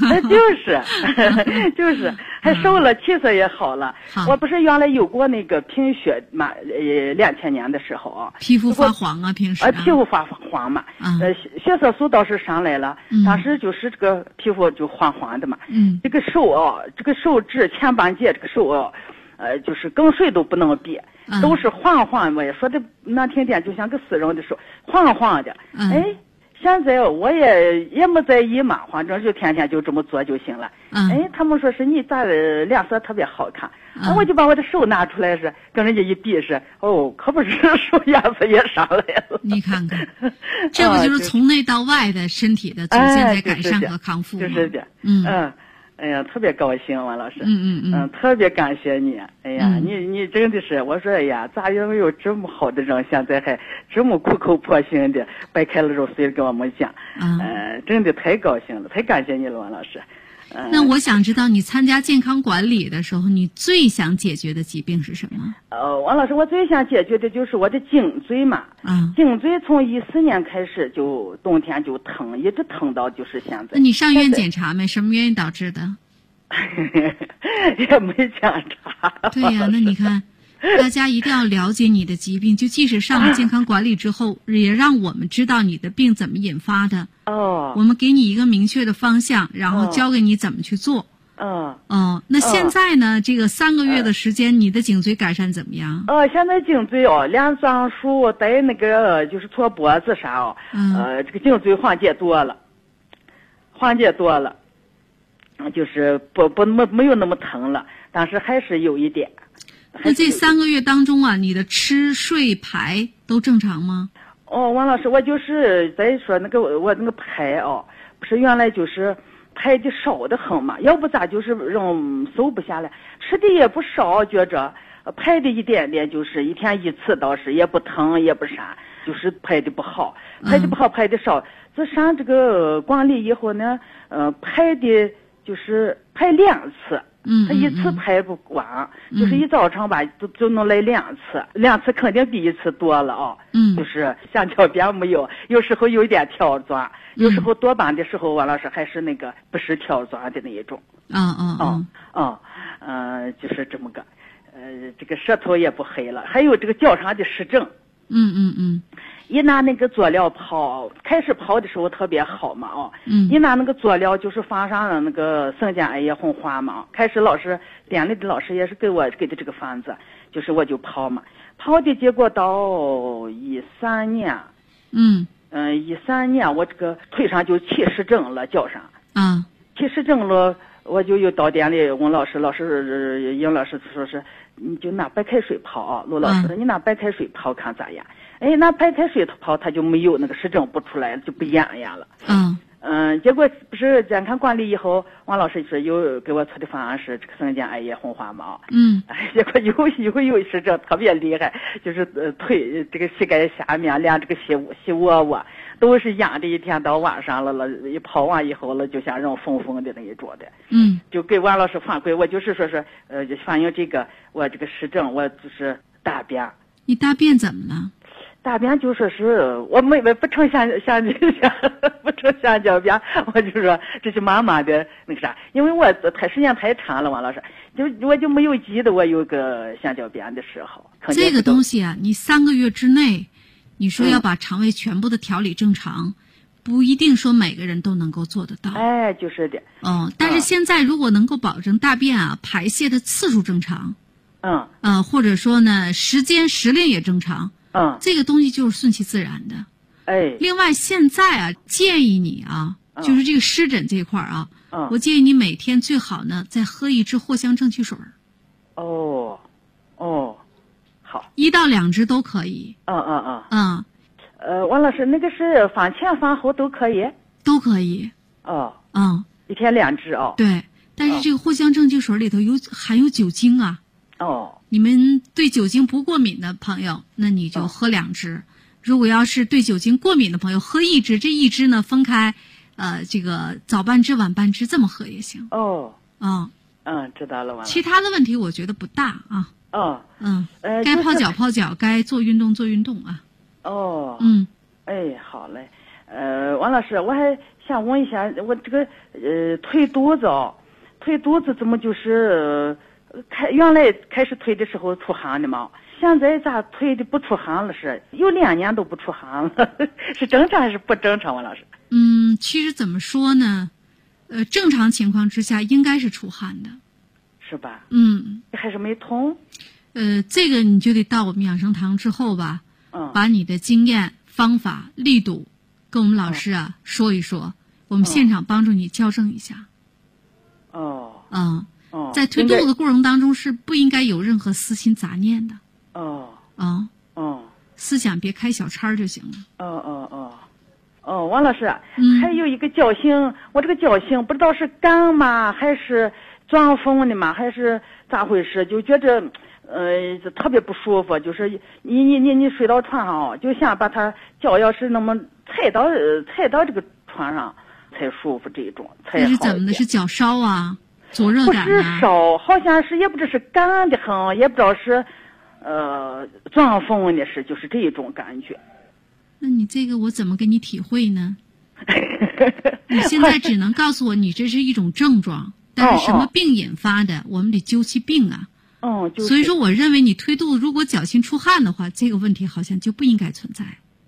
S4: 就是还瘦了，气色也好了。我不是原来有过那个贫血嘛，2000年的时候
S5: 皮肤发黄啊，平时
S4: 皮肤发黄嘛。血色素倒是上来了，当时就是这个皮肤就黄黄的嘛。这个手指前半截这个手就是跟谁都不能比，都是黄黄的，说的难听点就像个死人的手，黄黄的。现在我也没在意嘛，反正就天天就这么做就行了。他们说是你咋脸色特别好看，我就把我的手拿出来是跟人家一比是，可不是手颜色也上来了。
S5: 你看看，这不就是从内到外的身体的逐渐在改善和康复吗？
S4: 就是的。哎呀，特别高兴，王老师。特别感谢你。哎呀，你真的是，我说哎呀，咋也有这么好的人，现在还这么苦口婆心的掰开了肉碎跟我们讲。真的太高兴了，太感谢你了，王老师。
S5: 那我想知道，你参加健康管理的时候，你最想解决的疾病是什么？
S4: 王老师，我最想解决的就是我的颈椎嘛。颈椎从14年开始就冬天就疼，一直疼到就是现在。
S5: 那你上医院检查没？什么原因导致的？
S4: 也没检查。
S5: 对呀，那你看，大家一定要了解你的疾病，就即使上了健康管理之后，也让我们知道你的病怎么引发的。我们给你一个明确的方向，然后教给你怎么去做。那现在呢？这个3个月的时间，你的颈椎改善怎么样？
S4: 现在颈椎连上树带那个就是搓脖子啥这个颈椎缓解多了，就是没有那么疼了，但是还是有一点。
S5: 那这3个月当中啊，你的吃睡排都正常吗？
S4: 王老师，我就是在说我那个排不是原来就是排的少的很嘛，要不咋就是人瘦不下来，吃的也不少，觉着排的一点点，就是一天1次，倒是也不疼也不啥，就是排的不好，排的少。自上这个管理以后呢，排的就是排2次。他1次排不完，就是一早上吧，就能来2次，2次肯定比1次多了就是橡胶边没有时候有一点挑钻，有时候多半的时候，王老师还是那个不是挑钻的那一种。就是这么个，这个舌头也不黑了，还有这个脚上的湿疹。一拿那个佐料泡，开始泡的时候特别好嘛一拿那个佐料就是放上那个生姜艾叶红花嘛，开始店里的老师也是给的这个方子，就是我就泡嘛，泡的结果到13年，13年我这个腿上就起湿疹了，脚上起湿疹了，我就又到店里问老师尹老师说是你就拿白开水泡陆老师说你拿白开水泡看咋样？拿白开水泡，它就没有那个湿疹不出来了，就不痒痒了。结果不是健康管理以后，王老师是又给我出的方案是这个生姜艾叶红花嘛。结果有湿疹特别厉害，就是腿这个膝盖下面连这个膝窝都是痒的，一天到晚上了，一泡完以后了，就像人疯疯的那一种的。就给王老师反馈，我就是说是反映这个我这个湿疹，我就是大便。
S5: 你大便怎么了？
S4: 大便就说是我不成不成香蕉便，我就说这是妈妈的那个啥，因为我时间太长了，王老师，我就没有记得我有个香蕉便的时候。
S5: 这个东西啊，你3个月之内，你说要把肠胃全部的调理正常，不一定说每个人都能够做得到。
S4: 哎，就是的。
S5: 但是现在如果能够保证大便啊排泄的次数正常，或者说呢时令也正常，这个东西就是顺其自然的。
S4: 哎。
S5: 另外现在啊，建议你啊，就是这个湿疹这一块啊，我建议你每天最好呢再喝1支藿香正气水。
S4: 好。
S5: 1到2支都可以。
S4: 王老师，那个是饭前饭后都可以？
S5: 都可以。
S4: 一天2支哦。
S5: 对，但是这个藿香正气水里头含有酒精啊。你们对酒精不过敏的朋友，那你就喝2支。如果要是对酒精过敏的朋友，喝1支，这1支呢分开，这个早半支晚半支这么喝也行。
S4: 知道了。
S5: 其他的问题我觉得不大啊。该泡脚泡脚，该做运动做运动啊。
S4: 好嘞。王老师，我还想问一下，我这个推肚子怎么就是原来开始推的时候出汗的嘛？现在咋推的不出汗了？是有2年都不出汗了，是正常还是不正常？王老师？
S5: 其实怎么说呢？正常情况之下应该是出汗的，
S4: 是吧？还是没通。
S5: 这个你就得到我们养生堂之后吧，把你的经验、方法、力度跟我们老师啊说一说，我们现场帮助你校正一下。在推肚子过程当中是不应该有任何私心杂念的。思想别开小差就行了。
S4: 王老师，还有一个脚型，我这个脚型不知道是感吗，还是撞风的吗，还是咋回事？就觉着特别不舒服，就是你睡到床上，就像把他脚要是那么踩到这个床上才舒服，这种才好。
S5: 这是怎么的？是脚烧啊？灼热感啊？
S4: 不是烧，好像是也不知是干的很，也不知道是撞风的是，就是这一种感觉。
S5: 那你这个我怎么给你体会呢？你现在只能告诉我你这是一种症状，但是什么病引发的，我们得究其病啊。所以说我认为你推肚子如果脚心出汗的话，这个问题好像就不应该存在。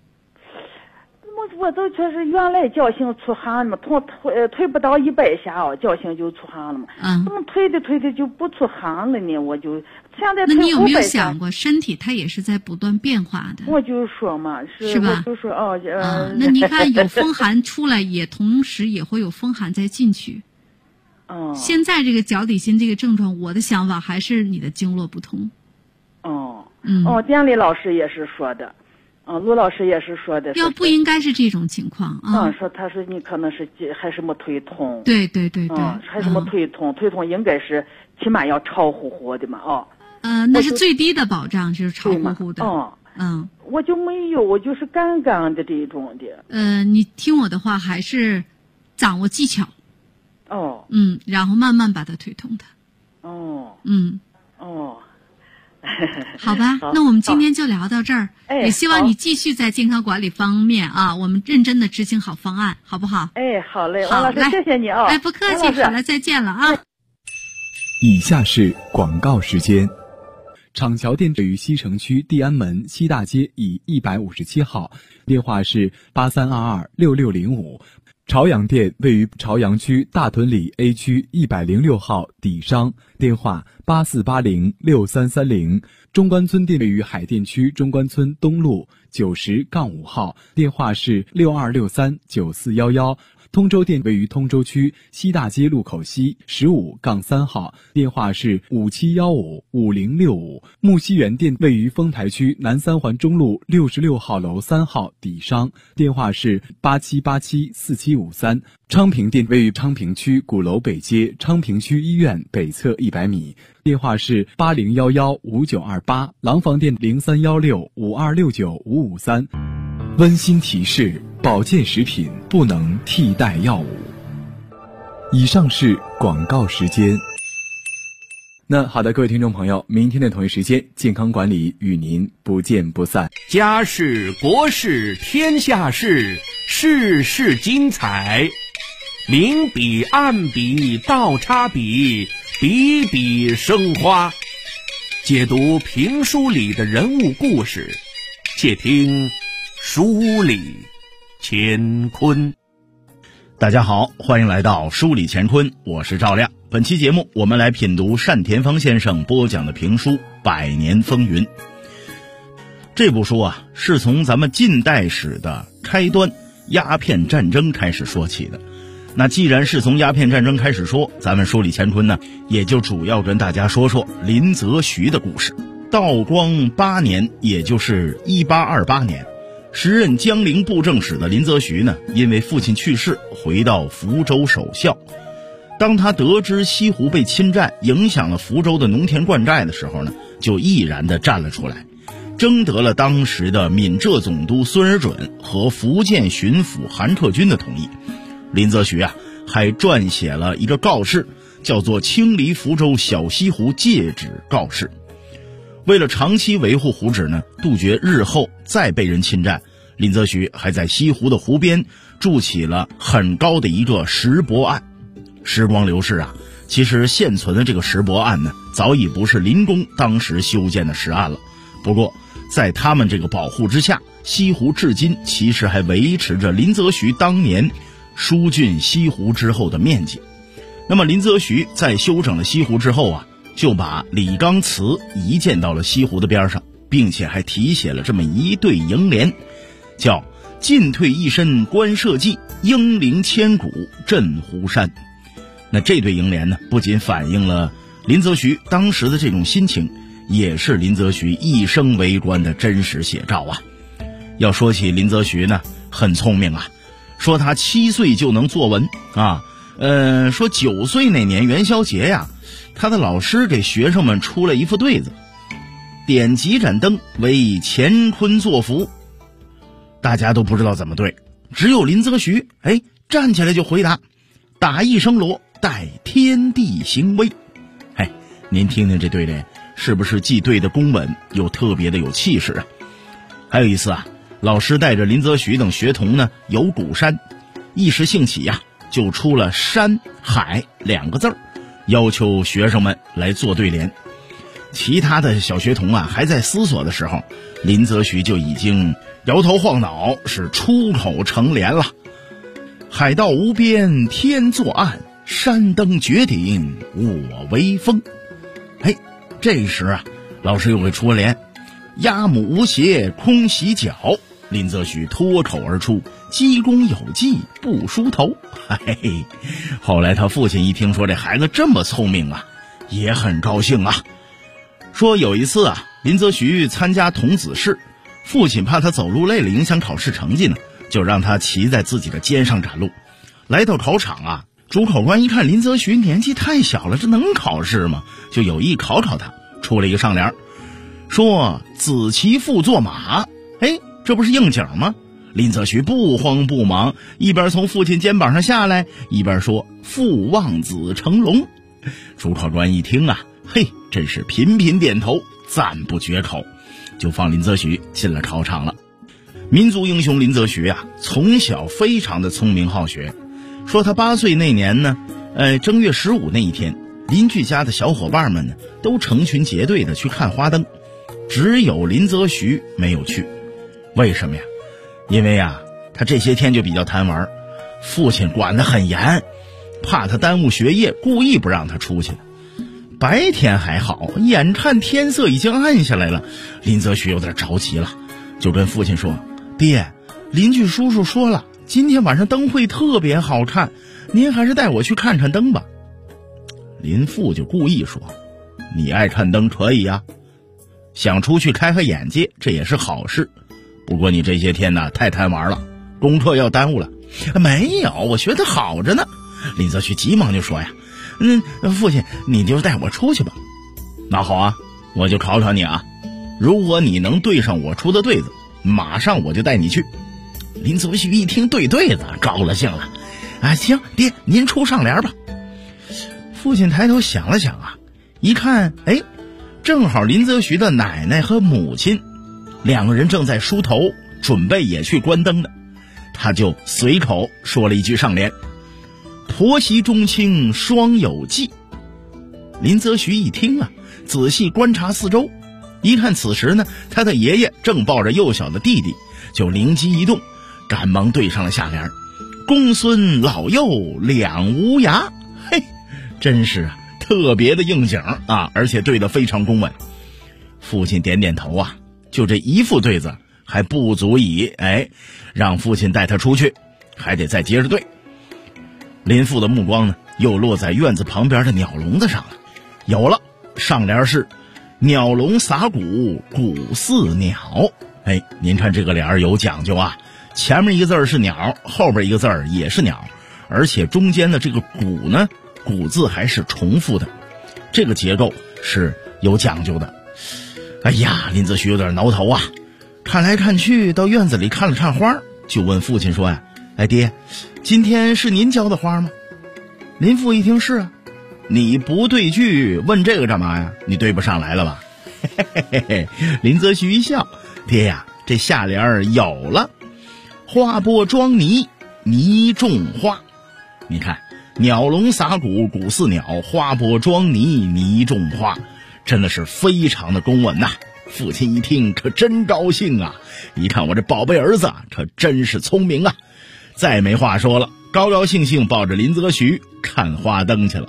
S4: 我都觉是原来脚心出汗嘛，推不到100下脚心就出汗了嘛。怎么推的就不出汗了呢？我就现在推500下。那
S5: 你有没有想过，身体它也是在不断变化的？
S4: 我就说嘛，
S5: 是吧？
S4: 我就说
S5: 那你看有风寒出来，也同时也会有风寒再进去。现在这个脚底心这个症状，我的想法还是你的经络不通。
S4: 典礼老师也是说的。陆老师也是说的，
S5: 要不应该是这种情况啊。
S4: 他说你可能是还是没推通。
S5: 对。
S4: 还是没推通，推通应该是起码要潮乎乎的嘛。
S5: 那是最低的保障，就是潮乎乎的。
S4: 我就没有，我就是干干的这种的。
S5: 你听我的话，还是掌握技巧。然后慢慢把它推通它。好吧，那我们今天就聊到这儿。也希望你继续在健康管理方面啊，我们认真的执行好方案，好不好？
S4: 好嘞，王老师，谢谢你啊。
S5: 不客气，好了，再见了啊。
S2: 以下是广告时间。厂桥店位于西城区地安门西大街以157号，电话是83226605。朝阳店位于朝阳区大屯里 A 区106号底商，电话84806330。中关村店位于海淀区中关村东路90-5号，电话是62639411。通州店位于通州区西大街路口西15-3号，电话是57155065。木樨园店位于丰台区南三环中路66号楼3号底商，电话是87874753。昌平店位于昌平区鼓楼北街昌平区医院北侧100米，电话是80115928。廊坊店031652695553。温馨提示：保健食品不能替代药物。以上是广告时间。 那好的，各位听众朋友，明天的同一时间，健康管理与您不见不散。
S6: 家事国事天下事，事事精彩，明笔暗笔倒插笔，笔笔生花。解读评书里的人物故事，且听书里乾坤。
S7: 大家好，欢迎来到书里乾坤，我是赵亮。本期节目我们来品读单田芳先生播讲的评书《百年风云》。这部书啊，是从咱们近代史的开端鸦片战争开始说起的。那既然是从鸦片战争开始说，咱们书里乾坤呢，也就主要跟大家说说林则徐的故事。道光8年，也就是1828年，时任江陵布政使的林则徐呢，因为父亲去世，回到福州守孝。当他得知西湖被侵占，影响了福州的农田灌溉的时候呢，就毅然地站了出来，征得了当时的闽浙总督孙尔准和福建巡抚韩克君的同意。林则徐啊，还撰写了一个告示，叫做《清理福州小西湖戒旨告示》。为了长期维护湖址呢，杜绝日后再被人侵占，林则徐还在西湖的湖边筑起了很高的一个石泊岸。时光流逝啊，其实现存的这个石泊岸呢，早已不是林公当时修建的石岸了。不过在他们这个保护之下，西湖至今其实还维持着林则徐当年疏浚西湖之后的面积。那么林则徐在修整了西湖之后啊，就把李纲祠移建到了西湖的边上，并且还题写了这么一对楹联，叫进退一身观社稷，英灵千古镇湖山。那这对楹联呢，不仅反映了林则徐当时的这种心情，也是林则徐一生为官的真实写照啊。要说起林则徐呢，很聪明啊，说他7岁就能作文啊，说9岁那年元宵节呀，他的老师给学生们出了一副对子，点几盏灯为乾坤作福。大家都不知道怎么对，只有林则徐站起来就回答，打一声锣，待天地行威。您听听这对联，是不是既对得公稳，又特别的有气势啊？还有一次啊，老师带着林则徐等学童呢游鼓山，一时兴起呀，就出了山海2个字，要求学生们来做对联。其他的小学童啊还在思索的时候，林则徐就已经摇头晃脑，是出口成联了。海道无边天作岸，山登绝顶我威风。这时啊，老师又给出了联，鸭母无鞋空洗脚，林则徐脱口而出，鸡公有技不梳头。后来他父亲一听说这孩子这么聪明啊，也很高兴啊。说有一次啊，林则徐参加童子试，父亲怕他走路累了影响考试成绩呢，就让他骑在自己的肩上赶路。来到考场啊，主考官一看林则徐年纪太小了，这能考试吗？就有意考他，出了一个上联，说子骑父坐马。这不是应景吗？林则徐不慌不忙，一边从父亲肩膀上下来，一边说父望子成龙。主考官一听啊，真是频频点头，赞不绝口，就放林则徐进了考场了。民族英雄林则徐啊，从小非常的聪明好学。说他8岁那年呢，正月15那一天，邻居家的小伙伴们呢，都成群结队的去看花灯，只有林则徐没有去。为什么呀？因为啊，他这些天就比较贪玩，父亲管得很严，怕他耽误学业，故意不让他出去的。白天还好，眼看天色已经暗下来了，林则徐有点着急了，就跟父亲说，爹，邻居叔叔说了，今天晚上灯会特别好看，您还是带我去看看灯吧。林父就故意说，你爱看灯可以呀，想出去开开眼界，这也是好事。不过你这些天呢，太贪玩了，功课要耽误了。没有，我学得好着呢。林则徐急忙就说呀，父亲你就带我出去吧。那好啊，我就考考你啊，如果你能对上我出的对子，马上我就带你去。林则徐一听对子，高了兴了，行，爹您出上联吧。父亲抬头想了想啊， 一看，哎，正好林则徐的奶奶和母亲两个人正在梳头，准备也去关灯的，他就随口说了一句上联：婆媳中亲双有忌。林则徐一听啊，仔细观察四周，一看此时呢，他的爷爷正抱着幼小的弟弟，就灵机一动，赶忙对上了下联：公孙老幼两无涯。嘿，真是啊，特别的应景啊，而且对得非常公稳。父亲点点头啊，就这一副对子还不足以让父亲带他出去，还得再接着对。林父的目光呢，又落在院子旁边的鸟笼子上了。有了，上联是鸟笼撒谷，谷似鸟。您看这个联有讲究啊，前面一个字是鸟，后边一个字也是鸟，而且中间的这个谷呢，谷字还是重复的，这个结构是有讲究的。哎呀，林则徐有点挠头啊，看来看去到院子里看了看花，就问父亲说呀：爹，今天是您浇的花吗？林父一听是啊。你不对句问这个干嘛呀？你对不上来了吧？林则徐一笑：爹呀，这下联有了，花播装泥，泥种花。你看，鸟笼撒谷，谷似鸟，花播装泥，泥种花，真的是非常的公稳呐。父亲一听可真高兴啊，一看我这宝贝儿子可真是聪明啊，再没话说了，高高兴兴抱着林则徐看花灯去了。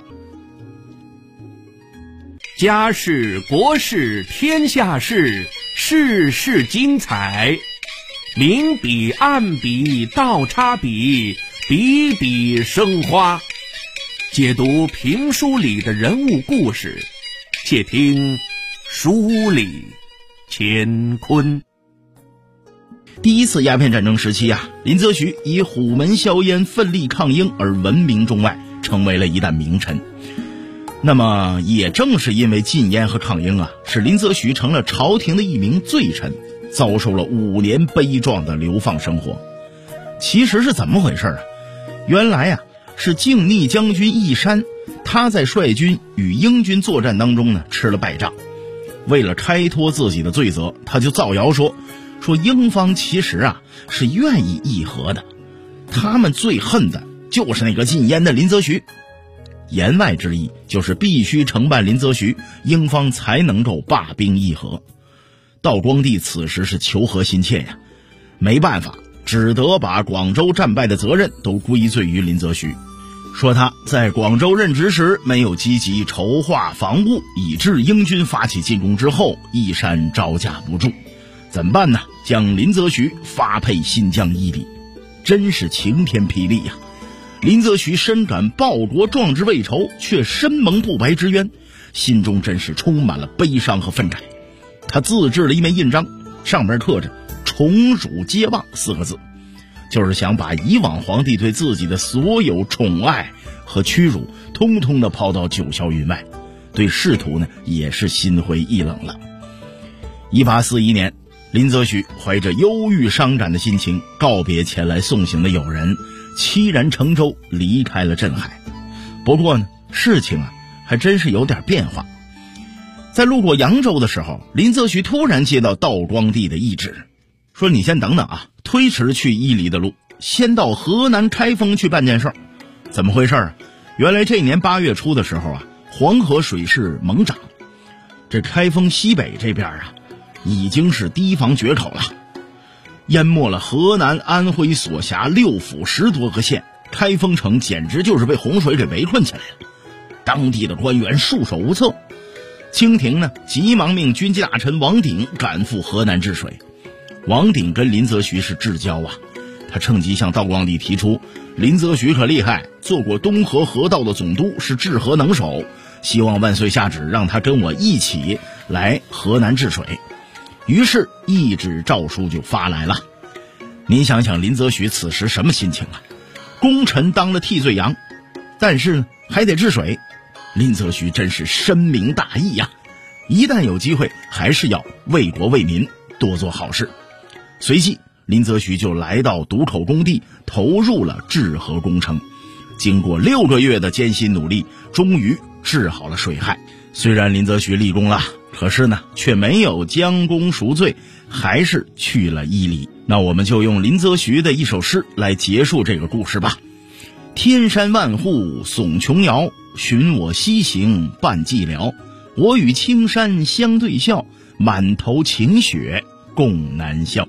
S6: 家事国事天下事，事事精彩，明笔暗笔倒插笔，笔笔生花。解读评书里的人物故事，且听书里乾坤。
S7: 第一次鸦片战争时期啊，林则徐以虎门销烟奋力抗英而闻名中外，成为了一代名臣。那么也正是因为禁烟和抗英啊，使林则徐成了朝廷的一名罪臣，遭受了5年悲壮的流放生活。其实是怎么回事啊？原来啊，是靖逆将军义山，他在率军与英军作战当中呢吃了败仗，为了开脱自己的罪责，他就造谣说英方其实啊是愿意议和的，他们最恨的就是那个禁烟的林则徐。言外之意就是必须惩办林则徐，英方才能够罢兵议和。道光帝此时是求和心切呀，没办法，只得把广州战败的责任都归罪于林则徐，说他在广州任职时没有积极筹划防务，以致英军发起进攻之后，义山招架不住。怎么办呢？将林则徐发配新疆伊犁，真是晴天霹雳呀！林则徐深感报国壮志未酬，却身蒙不白之冤，心中真是充满了悲伤和愤慨。他自制了一面印章，上面刻着宠辱皆忘4个字，就是想把以往皇帝对自己的所有宠爱和屈辱通通的抛到九霄云外，对仕途呢也是心灰意冷了。1841年，林则徐怀着忧郁伤感的心情告别前来送行的友人，凄然乘舟离开了镇海。不过呢，事情啊还真是有点变化。在路过扬州的时候，林则徐突然接到道光帝的懿旨，说你先等等啊，推迟去伊犁的路，先到河南开封去办件事。怎么回事啊？原来这年8月初的时候啊，黄河水势猛涨，这开封西北这边啊已经是堤防决口了，淹没了河南、安徽所辖6府10多个县，开封城简直就是被洪水给围困起来了。当地的官员束手无策，清廷呢急忙命军机大臣王鼎赶赴河南治水。王鼎跟林则徐是至交啊，他趁机向道光帝提出，林则徐可厉害，做过东河河道的总督，是治河能手，希望万岁下旨让他跟我一起来河南治水。于是懿旨诏书就发来了。您想想林则徐此时什么心情啊？功臣当了替罪羊，但是呢还得治水，林则徐真是深明大义呀，一旦有机会还是要为国为民多做好事。随即林则徐就来到渡口工地，投入了治河工程。经过6个月的艰辛努力，终于治好了水害。 虽然林则徐立功了，可是呢却没有将功赎罪，还是去了伊犁。那我们就用林则徐的一首诗来结束这个故事吧。天山万户耸琼瑶，寻我西行伴寂寥。我与青山相对笑，满头晴雪共南笑。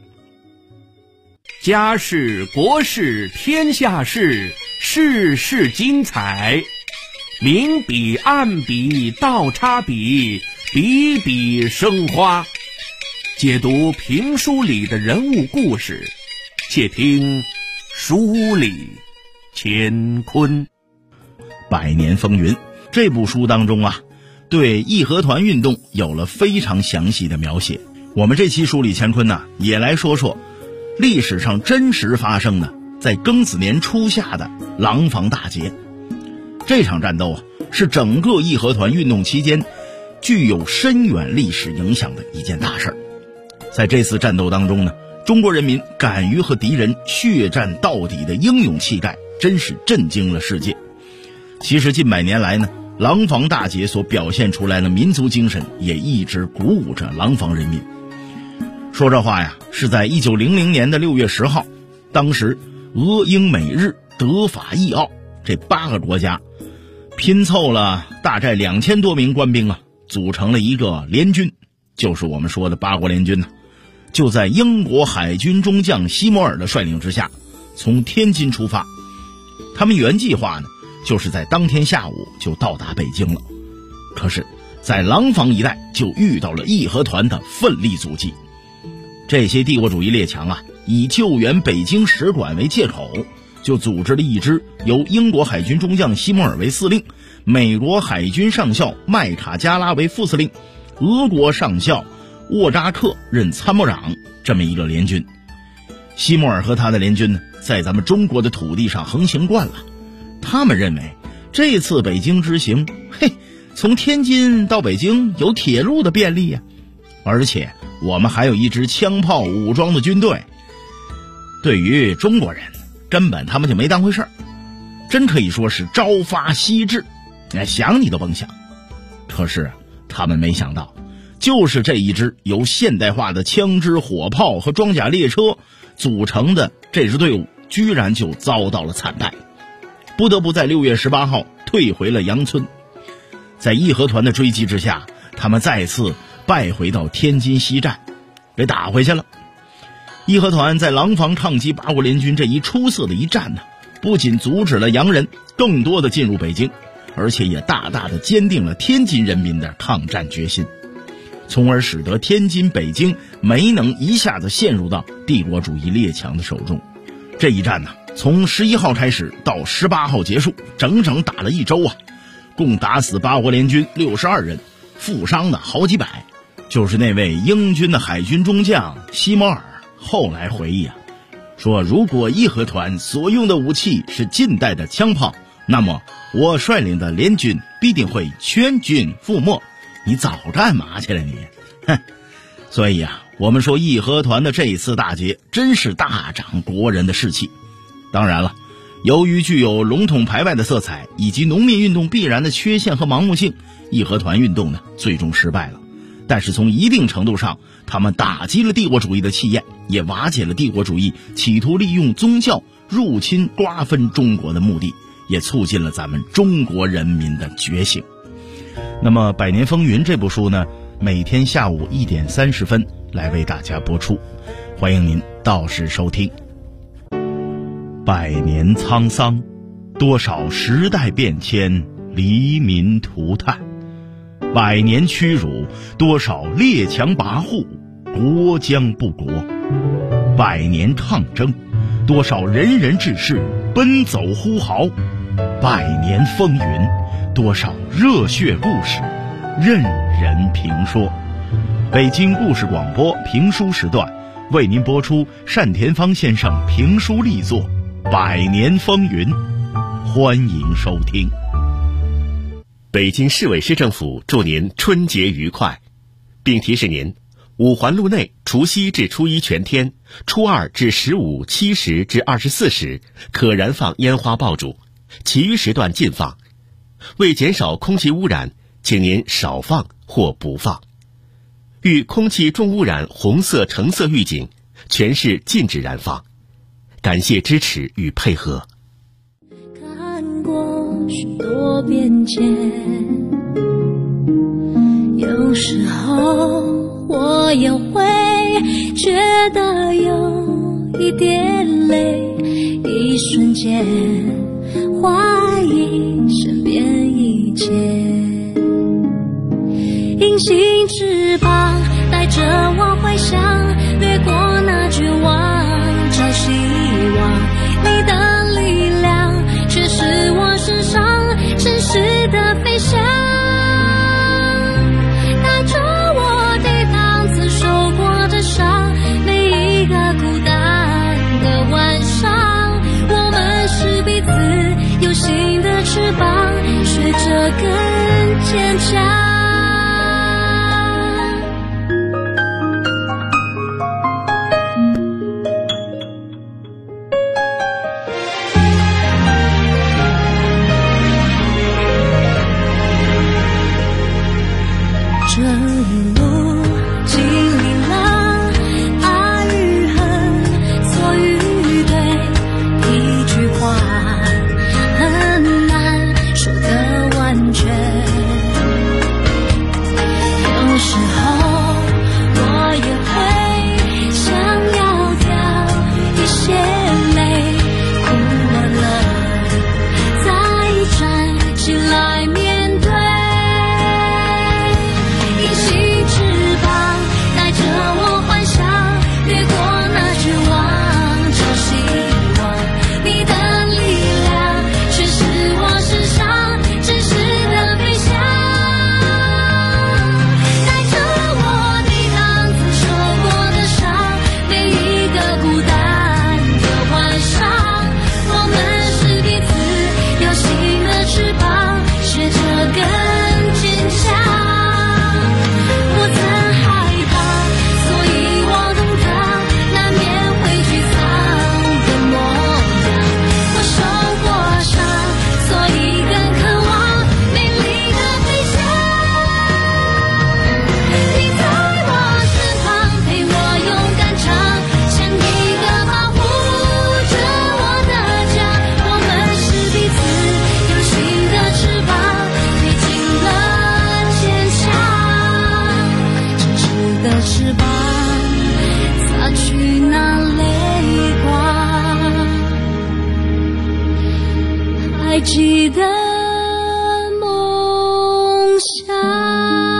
S6: 家事国事天下事，事事精彩。明笔暗笔倒插笔，笔笔生花。解读评书里的人物故事，且听书里乾坤。
S7: 百年风云这部书当中啊，对义和团运动有了非常详细的描写。我们这期书里乾坤呢，也来说说历史上真实发生的在庚子年初夏的廊坊大捷。这场战斗啊，是整个义和团运动期间具有深远历史影响的一件大事。在这次战斗当中呢，中国人民敢于和敌人血战到底的英勇气概，真是震惊了世界。其实近百年来呢，廊坊大捷所表现出来的民族精神也一直鼓舞着廊坊人民。说这话呀，是在1900年的6月10号，当时俄英美日德法意奥这8个国家拼凑了大概2000多名官兵啊，组成了一个联军，就是我们说的八国联军呢。就在英国海军中将西摩尔的率领之下，从天津出发。他们原计划呢，就是在当天下午就到达北京了。可是在廊坊一带就遇到了义和团的奋力阻击。这些帝国主义列强啊，以救援北京使馆为借口，就组织了一支由英国海军中将西摩尔为司令，美国海军上校麦卡加拉为副司令，俄国上校沃扎克任参谋长这么一个联军。西摩尔和他的联军呢，在咱们中国的土地上横行惯了，他们认为这次北京之行，从天津到北京有铁路的便利呀，而且我们还有一支枪炮武装的军队。对于中国人，根本他们就没当回事儿，真可以说是朝发夕至，想你都甭想。可是他们没想到，就是这一支由现代化的枪支火炮和装甲列车组成的这支队伍，居然就遭到了惨败，不得不在6月18号退回了杨村。在义和团的追击之下，他们再次败回到天津西站，给打回去了。义和团在廊坊抗击八国联军这一出色的一战呢，不仅阻止了洋人更多的进入北京，而且也大大的坚定了天津人民的抗战决心，从而使得天津、北京没能一下子陷入到帝国主义列强的手中。这一战呢，从11号开始到18号结束，整整打了1周啊，共打死八国联军62人，负伤的好几百。就是那位英军的海军中将西摩尔后来回忆啊，说如果义和团所用的武器是近代的枪炮，那么我率领的联军必定会全军覆没。你早干嘛去了你？所以啊，我们说义和团的这一次大捷真是大长国人的士气。当然了，由于具有笼统排外的色彩以及农民运动必然的缺陷和盲目性，义和团运动呢最终失败了。但是从一定程度上，他们打击了帝国主义的气焰，也瓦解了帝国主义企图利用宗教入侵瓜分中国的目的，也促进了咱们中国人民的觉醒。那么《百年风云》这部书呢，每天下午1点30分来为大家播出，欢迎您到时收听。百年沧桑，多少时代变迁，黎民涂炭；百年屈辱，多少列强跋扈，国将不国；百年抗争，多少仁人志士奔走呼号；百年风云，多少热血故事任人评说。北京故事广播评书时段为您播出单田芳先生评书力作《百年风云》，欢迎收听。
S8: 北京市委市政府祝您春节愉快，并提示您，五环路内除夕至初一全天，初二至15、7时至24时可燃放烟花爆竹，其余时段禁放。为减少空气污染， 请您少放或不放。遇空气重污染红色橙色预警，全市禁止燃放。感谢支持与配合。
S9: 看过许多变迁，有时候我也会觉得有一点累，一瞬间怀疑身边一切。隐形翅膀带着我回想，掠过那绝望，找希望。你的力量却是我身上真实的飞翔，带着我抵挡曾受过的伤。每一个孤单的晚上，我们是彼此有新的翅膀，学着更坚强。这一路经历了爱与恨，错与对，一句话很难说得完全。有时候我也会想要掉一些泪，哭了再站起来面对。翅膀擦去那泪光，还记得梦想。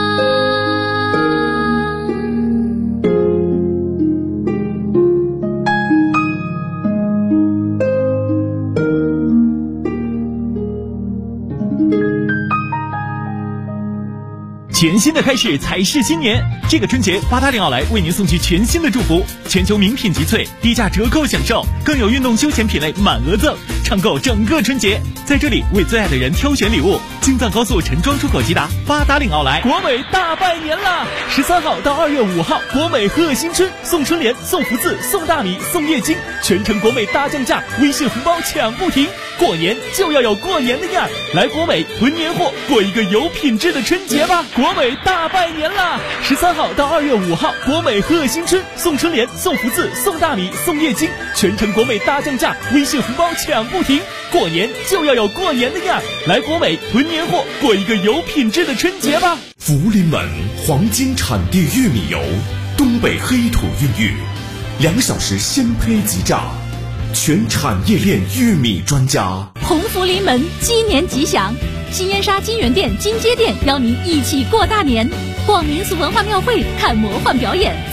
S10: 全新的开始才是新年，这个春节八达岭奥莱为您送去全新的祝福，全球名品集萃，低价折扣享受，更有运动休闲品类满额赠，畅购整个春节。在这里为最爱的人挑选礼物，京藏高速陈庄出口即达八达岭奥莱。国美大拜年啦！13号到2月5号，国美贺新春，送春联，送福字，送大米，送液晶，全程国美大降价，微信红包抢不停。过年就要有过年的样儿，来国美囤年货，过一个有品质的春节吧！国美大拜年啦！13号到2月5号，国美贺新春，送春联，送福字，送大米，送液晶，全程国美大降价，微信红包抢不停。过年就要有过年的样儿，来国美囤年货，过一个有品质的春节吧！
S11: 福临门黄金产地玉米油，东北黑土孕育，2小时鲜胚即榨，全产业链玉米专家。
S12: 鸿福临门，鸡年吉祥！新燕莎金源店、金街店邀您一起过大年，逛民俗文化庙会，看魔幻表演。